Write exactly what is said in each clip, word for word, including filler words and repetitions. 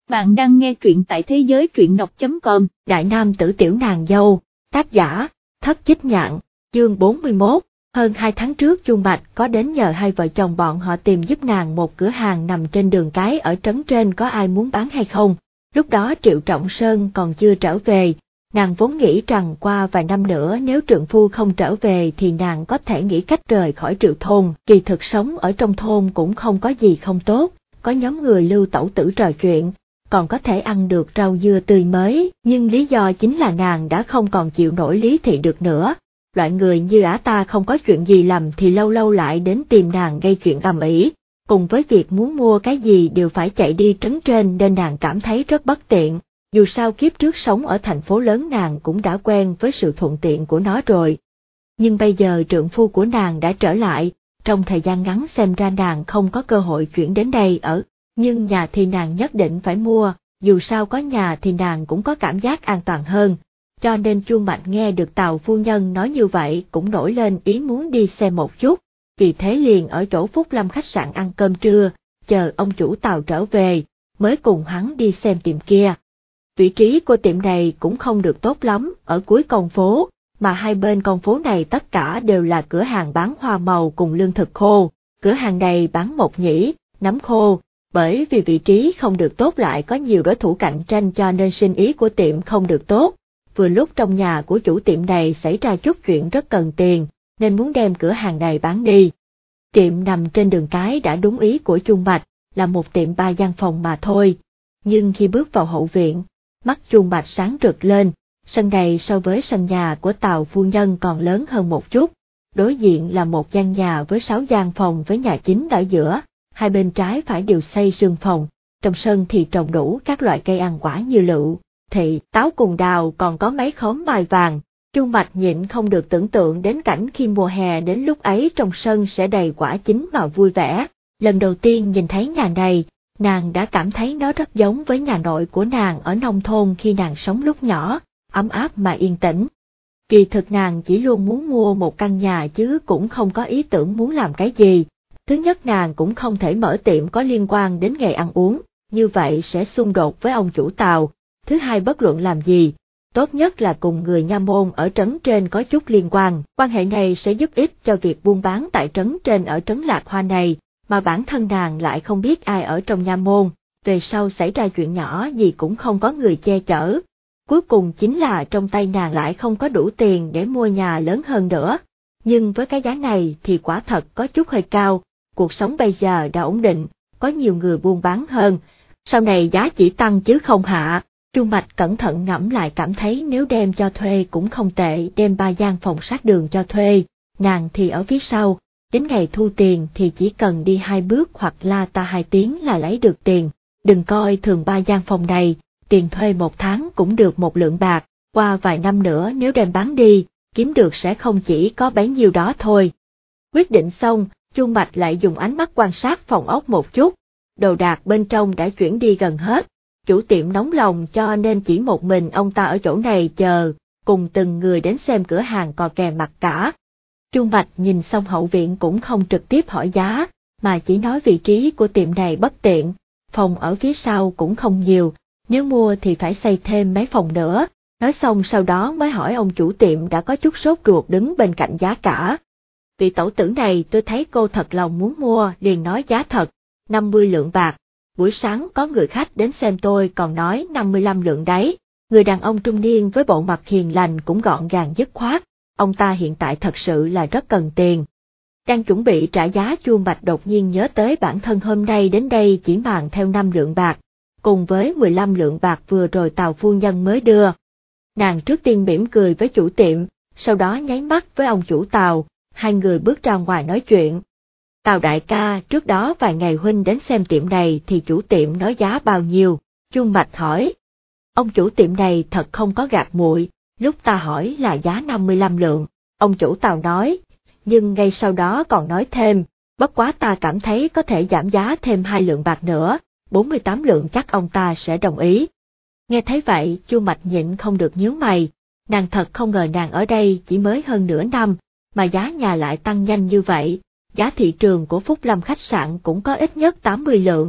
Bạn đang nghe truyện tại thế giới truyện đọc chấm com. Đại nam tử tiểu nàng dâu, tác giả, Thất Chích Nhạn, chương bốn mươi mốt. Hơn hai tháng trước Chu Mạch có đến nhờ hai vợ chồng bọn họ tìm giúp nàng một cửa hàng nằm trên đường cái ở trấn trên có ai muốn bán hay không. Lúc đó Triệu Trọng Sơn còn chưa trở về, nàng vốn nghĩ rằng qua vài năm nữa nếu trượng phu không trở về thì nàng có thể nghĩ cách rời khỏi Triệu thôn. Kỳ thực sống ở trong thôn cũng không có gì không tốt, có nhóm người lưu tẩu tử trò chuyện, còn có thể ăn được rau dưa tươi mới, nhưng lý do chính là nàng đã không còn chịu nổi Lý Thị được nữa. Loại người như ả ta không có chuyện gì làm thì lâu lâu lại đến tìm nàng gây chuyện ầm ĩ, cùng với việc muốn mua cái gì đều phải chạy đi trấn trên nên nàng cảm thấy rất bất tiện. Dù sao kiếp trước sống ở thành phố lớn nàng cũng đã quen với sự thuận tiện của nó rồi. Nhưng bây giờ trượng phu của nàng đã trở lại, trong thời gian ngắn xem ra nàng không có cơ hội chuyển đến đây ở, nhưng nhà thì nàng nhất định phải mua, dù sao có nhà thì nàng cũng có cảm giác an toàn hơn. Cho nên Chu Mạch nghe được Tào phu nhân nói như vậy cũng nổi lên ý muốn đi xem một chút, vì thế liền ở chỗ Phúc Lâm khách sạn ăn cơm trưa, chờ ông chủ Tào trở về, mới cùng hắn đi xem tiệm kia. Vị trí của tiệm này cũng không được tốt lắm, ở cuối con phố, mà hai bên con phố này tất cả đều là cửa hàng bán hoa màu cùng lương thực khô. Cửa hàng này bán mộc nhĩ, nấm khô, bởi vì vị trí không được tốt lại có nhiều đối thủ cạnh tranh cho nên sinh ý của tiệm không được tốt. Vừa lúc trong nhà của chủ tiệm này xảy ra chút chuyện rất cần tiền, nên muốn đem cửa hàng này bán đi. Tiệm nằm trên đường cái đã đúng ý của Chu Mạch, là một tiệm ba gian phòng mà thôi. Nhưng khi bước vào hậu viện, mắt Chu Mạch sáng rực lên, sân này so với sân nhà của Tào phu nhân còn lớn hơn một chút. Đối diện là một gian nhà với sáu gian phòng với nhà chính ở giữa, hai bên trái phải đều xây sương phòng, trong sân thì trồng đủ các loại cây ăn quả như lựu, thị, táo cùng đào, còn có mấy khóm mai vàng. Chu Mạch nhịn không được tưởng tượng đến cảnh khi mùa hè đến lúc ấy trong sân sẽ đầy quả chín mà vui vẻ. Lần đầu tiên nhìn thấy nhà này, nàng đã cảm thấy nó rất giống với nhà nội của nàng ở nông thôn khi nàng sống lúc nhỏ, ấm áp mà yên tĩnh. Kỳ thực nàng chỉ luôn muốn mua một căn nhà chứ cũng không có ý tưởng muốn làm cái gì. Thứ nhất nàng cũng không thể mở tiệm có liên quan đến nghề ăn uống, như vậy sẽ xung đột với ông chủ Tào. Thứ hai bất luận làm gì, tốt nhất là cùng người nha môn ở trấn trên có chút liên quan, quan hệ này sẽ giúp ích cho việc buôn bán tại trấn trên ở trấn Lạc Hoa này, mà bản thân nàng lại không biết ai ở trong nha môn, về sau xảy ra chuyện nhỏ gì cũng không có người che chở. Cuối cùng chính là trong tay nàng lại không có đủ tiền để mua nhà lớn hơn nữa, nhưng với cái giá này thì quả thật có chút hơi cao, cuộc sống bây giờ đã ổn định, có nhiều người buôn bán hơn, sau này giá chỉ tăng chứ không hạ. Chu Mạch cẩn thận ngẫm lại cảm thấy nếu đem cho thuê cũng không tệ, đem ba gian phòng sát đường cho thuê, nàng thì ở phía sau, đến ngày thu tiền thì chỉ cần đi hai bước hoặc la ta hai tiếng là lấy được tiền. Đừng coi thường ba gian phòng này, tiền thuê một tháng cũng được một lượng bạc, qua vài năm nữa nếu đem bán đi, kiếm được sẽ không chỉ có bấy nhiêu đó thôi. Quyết định xong, Chu Mạch lại dùng ánh mắt quan sát phòng ốc một chút, đồ đạc bên trong đã chuyển đi gần hết. Chủ tiệm nóng lòng cho nên chỉ một mình ông ta ở chỗ này chờ, cùng từng người đến xem cửa hàng cò kè mặt cả. Chu Mạch nhìn xong hậu viện cũng không trực tiếp hỏi giá, mà chỉ nói vị trí của tiệm này bất tiện, phòng ở phía sau cũng không nhiều, nếu mua thì phải xây thêm mấy phòng nữa. Nói xong sau đó mới hỏi ông chủ tiệm đã có chút sốt ruột đứng bên cạnh giá cả. Vị tẩu tử này tôi thấy cô thật lòng muốn mua, liền nói giá thật, năm mươi lượng bạc. Buổi sáng có người khách đến xem tôi còn nói năm mươi lăm lượng đấy, người đàn ông trung niên với bộ mặt hiền lành cũng gọn gàng dứt khoát, ông ta hiện tại thật sự là rất cần tiền. Đang chuẩn bị trả giá Chu Mạch đột nhiên nhớ tới bản thân hôm nay đến đây chỉ mang theo năm lượng bạc, cùng với mười lăm lượng bạc vừa rồi Tào phu nhân mới đưa. Nàng trước tiên mỉm cười với chủ tiệm, sau đó nháy mắt với ông chủ Tào, hai người bước ra ngoài nói chuyện. Tào đại ca, trước đó vài ngày huynh đến xem tiệm này thì chủ tiệm nói giá bao nhiêu? Chu Mạch hỏi. Ông chủ tiệm này thật không có gạt muội, lúc ta hỏi là giá năm mươi lăm lượng, ông chủ Tào nói, nhưng ngay sau đó còn nói thêm, bất quá ta cảm thấy có thể giảm giá thêm hai lượng bạc nữa, bốn mươi tám lượng chắc ông ta sẽ đồng ý. Nghe thấy vậy, Chu Mạch nhịn không được nhíu mày, nàng thật không ngờ nàng ở đây chỉ mới hơn nửa năm, mà giá nhà lại tăng nhanh như vậy. Giá thị trường của Phúc Lâm khách sạn cũng có ít nhất tám mươi lượng,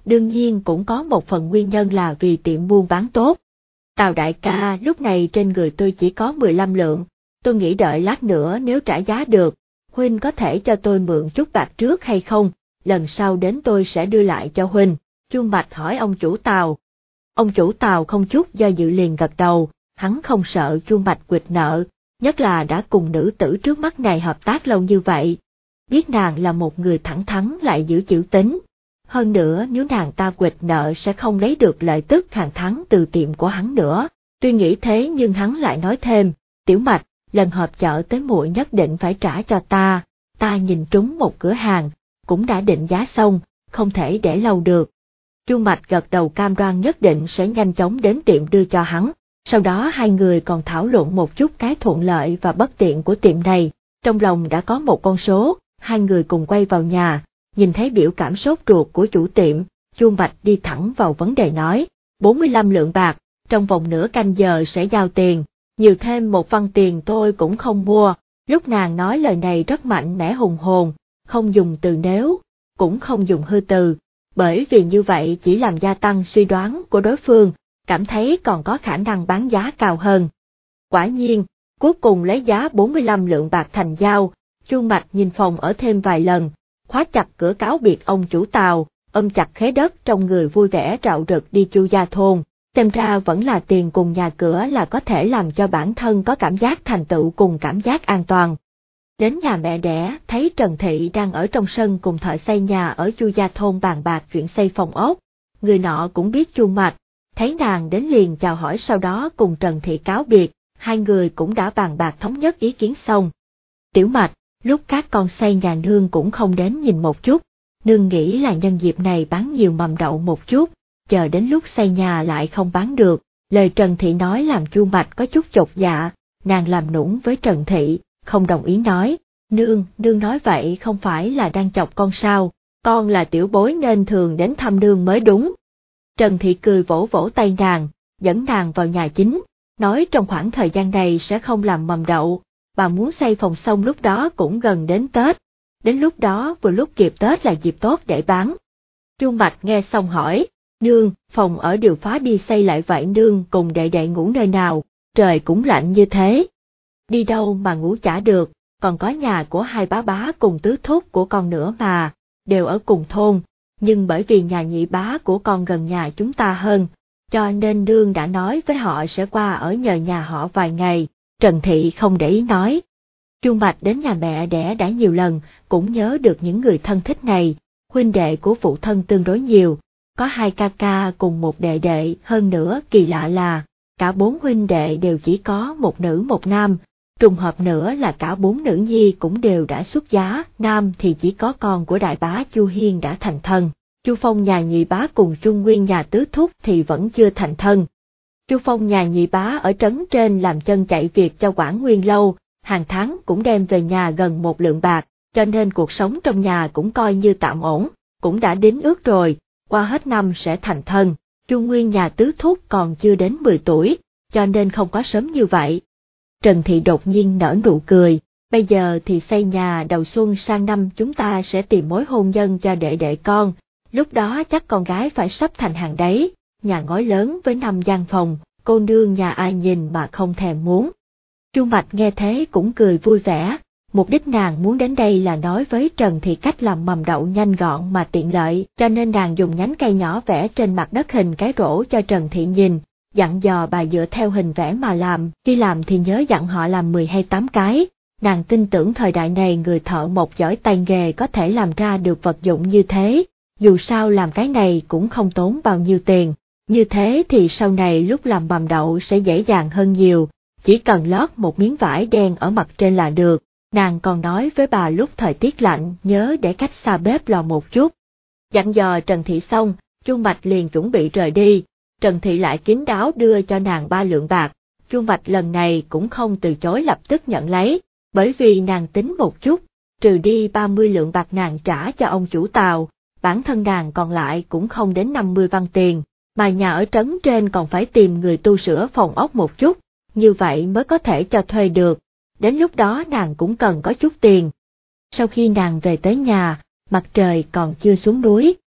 đương nhiên cũng có một phần nguyên nhân là vì tiệm buôn bán tốt. Tào đại ca, lúc này trên người tôi chỉ có mười lăm lượng, tôi nghĩ đợi lát nữa nếu trả giá được, huynh có thể cho tôi mượn chút bạc trước hay không, lần sau đến tôi sẽ đưa lại cho huynh. Chu Mạch hỏi ông chủ Tào. Ông chủ Tào không chút do dự liền gật đầu, hắn không sợ Chu Mạch quỵt nợ, nhất là đã cùng nữ tử trước mắt này hợp tác lâu như vậy. Biết nàng là một người thẳng thắn lại giữ chữ tín. Hơn nữa nếu nàng ta quỵt nợ sẽ không lấy được lợi tức hàng tháng từ tiệm của hắn nữa. Tuy nghĩ thế nhưng hắn lại nói thêm, Tiểu Mạch, lần họp chợ tới muội nhất định phải trả cho ta, ta nhìn trúng một cửa hàng, cũng đã định giá xong, không thể để lâu được. Chu Mạch gật đầu cam đoan nhất định sẽ nhanh chóng đến tiệm đưa cho hắn, sau đó hai người còn thảo luận một chút cái thuận lợi và bất tiện của tiệm này, trong lòng đã có một con số, hai người cùng quay vào nhà, nhìn thấy biểu cảm sốt ruột của chủ tiệm, Chu Mạch đi thẳng vào vấn đề nói, bốn mươi lăm lượng bạc, trong vòng nửa canh giờ sẽ giao tiền, nhiều thêm một văn tiền tôi cũng không mua. Lúc nàng nói lời này rất mạnh mẽ hùng hồn, không dùng từ nếu, cũng không dùng hư từ, bởi vì như vậy chỉ làm gia tăng suy đoán của đối phương, cảm thấy còn có khả năng bán giá cao hơn. Quả nhiên, cuối cùng lấy giá bốn mươi lăm lượng bạc thành giao, Chu Mạch nhìn phòng ở thêm vài lần, khóa chặt cửa cáo biệt ông chủ Tào, ôm chặt khế đất trong người vui vẻ rạo rực đi Chu gia thôn. Xem ra vẫn là tiền cùng nhà cửa là có thể làm cho bản thân có cảm giác thành tựu cùng cảm giác an toàn. Đến nhà mẹ đẻ, thấy Trần Thị đang ở trong sân cùng thợ xây nhà ở Chu gia thôn bàn bạc chuyện xây phòng ốc. Người nọ cũng biết Chu Mạch, thấy nàng đến liền chào hỏi, sau đó cùng Trần Thị cáo biệt, hai người cũng đã bàn bạc thống nhất ý kiến xong. Tiểu Mạch, lúc các con xây nhà nương cũng không đến nhìn một chút, nương nghĩ là nhân dịp này bán nhiều mầm đậu một chút, chờ đến lúc xây nhà lại không bán được. Lời Trần Thị nói làm Chu Mạch có chút chột dạ, nàng làm nũng với Trần Thị, không đồng ý nói, nương, nương nói vậy không phải là đang chọc con sao, con là tiểu bối nên thường đến thăm nương mới đúng. Trần Thị cười vỗ vỗ tay nàng, dẫn nàng vào nhà chính, nói trong khoảng thời gian này sẽ không làm mầm đậu, bà muốn xây phòng xong lúc đó cũng gần đến Tết, đến lúc đó vừa lúc kịp Tết là dịp tốt để bán. Chu Mạch nghe xong hỏi, nương, phòng ở đều phá đi xây lại vậy nương cùng đệ đệ ngủ nơi nào, trời cũng lạnh như thế. Đi đâu mà ngủ chả được, còn có nhà của hai bá bá cùng tứ thúc của con nữa mà, đều ở cùng thôn, nhưng bởi vì nhà nhị bá của con gần nhà chúng ta hơn, cho nên nương đã nói với họ sẽ qua ở nhờ nhà họ vài ngày. Trần Thị không để ý nói. Chu Mạch đến nhà mẹ đẻ đã nhiều lần, cũng nhớ được những người thân thích này, huynh đệ của phụ thân tương đối nhiều, có hai ca ca cùng một đệ đệ, hơn nữa kỳ lạ là, cả bốn huynh đệ đều chỉ có một nữ một nam, trùng hợp nữa là cả bốn nữ nhi cũng đều đã xuất giá, nam thì chỉ có con của đại bá Chu Hiên đã thành thân, Chu Phong nhà nhị bá cùng Trung Nguyên nhà tứ thúc thì vẫn chưa thành thân. Chu Phong nhà nhị bá ở trấn trên làm chân chạy việc cho Quảng Nguyên lâu, hàng tháng cũng đem về nhà gần một lượng bạc, cho nên cuộc sống trong nhà cũng coi như tạm ổn, cũng đã đính ước rồi, qua hết năm sẽ thành thân. Chu Nguyên nhà tứ thúc còn chưa đến mười tuổi, cho nên không có sớm như vậy. Trần Thị đột nhiên nở nụ cười, bây giờ thì xây nhà, đầu xuân sang năm chúng ta sẽ tìm mối hôn nhân cho đệ đệ con, lúc đó chắc con gái phải sắp thành hàng đấy, nhà ngói lớn với năm gian phòng, cô nương nhà ai nhìn mà không thèm muốn. Chu Mạch nghe thế cũng cười vui vẻ, mục đích nàng muốn đến đây là nói với Trần Thị cách làm mầm đậu nhanh gọn mà tiện lợi, cho nên nàng dùng nhánh cây nhỏ vẽ trên mặt đất hình cái rổ cho Trần Thị nhìn, dặn dò bà dựa theo hình vẽ mà làm, khi làm thì nhớ dặn họ làm mười hay tám cái. Nàng tin tưởng thời đại này người thợ mộc giỏi tay nghề có thể làm ra được vật dụng như thế, dù sao làm cái này cũng không tốn bao nhiêu tiền, như thế thì sau này lúc làm mầm đậu sẽ dễ dàng hơn nhiều, chỉ cần lót một miếng vải đen ở mặt trên là được. Nàng còn nói với bà lúc thời tiết lạnh nhớ để cách xa bếp lò một chút. Dặn dò Trần Thị xong, Chu Mạch liền chuẩn bị rời đi, Trần Thị lại kín đáo đưa cho nàng ba lượng bạc, Chu Mạch lần này cũng không từ chối lập tức nhận lấy, bởi vì nàng tính một chút, trừ đi ba mươi lượng bạc nàng trả cho ông chủ Tào, bản thân nàng còn lại cũng không đến năm mươi văn tiền, mà nhà ở trấn trên còn phải tìm người tu sửa phòng ốc một chút, như vậy mới có thể cho thuê được. Đến lúc đó nàng cũng cần có chút tiền. Sau khi nàng về tới nhà, mặt trời còn chưa xuống núi,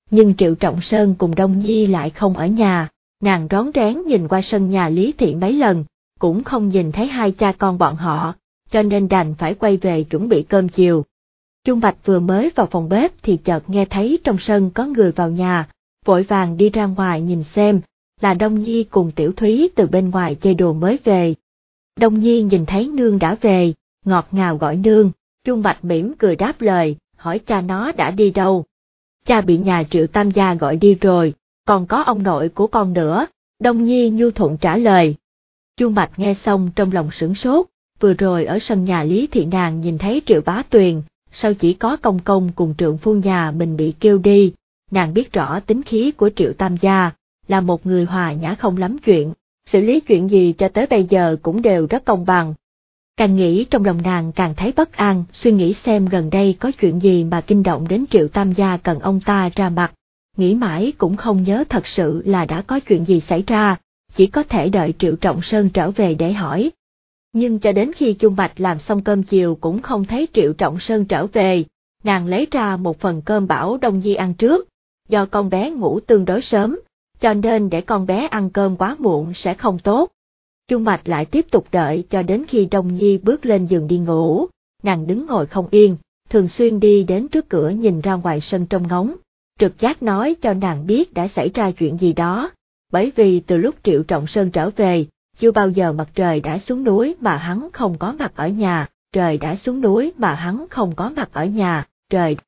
nhưng Triệu Trọng Sơn cùng Đông Nhi lại không ở nhà, nàng rón rén nhìn qua sân nhà Lý Thị mấy lần, cũng không nhìn thấy hai cha con bọn họ, cho nên đành phải quay về chuẩn bị cơm chiều. Trung Bạch vừa mới vào phòng bếp thì chợt nghe thấy trong sân có người vào nhà, vội vàng đi ra ngoài nhìn xem, là Đông Nhi cùng Tiểu Thúy từ bên ngoài chơi đùa mới về. Đông Nhi nhìn thấy nương đã về, ngọt ngào gọi nương, Trung Bạch mỉm cười đáp lời, hỏi cha nó đã đi đâu. Cha bị nhà Triệu Tam gia gọi đi rồi, còn có ông nội của con nữa, Đông Nhi nhu thuận trả lời. Trung Bạch nghe xong trong lòng sửng sốt, vừa rồi ở sân nhà Lý Thị nàng nhìn thấy Triệu Bá Tuyền, sao chỉ có công công cùng trượng phu nhà mình bị kêu đi, nàng biết rõ tính khí của Triệu Tam gia, là một người hòa nhã không lắm chuyện, xử lý chuyện gì cho tới bây giờ cũng đều rất công bằng. Càng nghĩ trong lòng nàng càng thấy bất an, suy nghĩ xem gần đây có chuyện gì mà kinh động đến Triệu Tam gia cần ông ta ra mặt, nghĩ mãi cũng không nhớ thật sự là đã có chuyện gì xảy ra, chỉ có thể đợi Triệu Trọng Sơn trở về để hỏi. Nhưng cho đến khi Trung Bạch làm xong cơm chiều cũng không thấy Triệu Trọng Sơn trở về, nàng lấy ra một phần cơm bảo Đông Nhi ăn trước, do con bé ngủ tương đối sớm, cho nên để con bé ăn cơm quá muộn sẽ không tốt. Trung Bạch lại tiếp tục đợi cho đến khi Đông Nhi bước lên giường đi ngủ, nàng đứng ngồi không yên, thường xuyên đi đến trước cửa nhìn ra ngoài sân trông ngóng, trực giác nói cho nàng biết đã xảy ra chuyện gì đó, bởi vì từ lúc Triệu Trọng Sơn trở về, chưa bao giờ mặt trời đã xuống núi mà hắn không có mặt ở nhà, trời đã xuống núi mà hắn không có mặt ở nhà, trời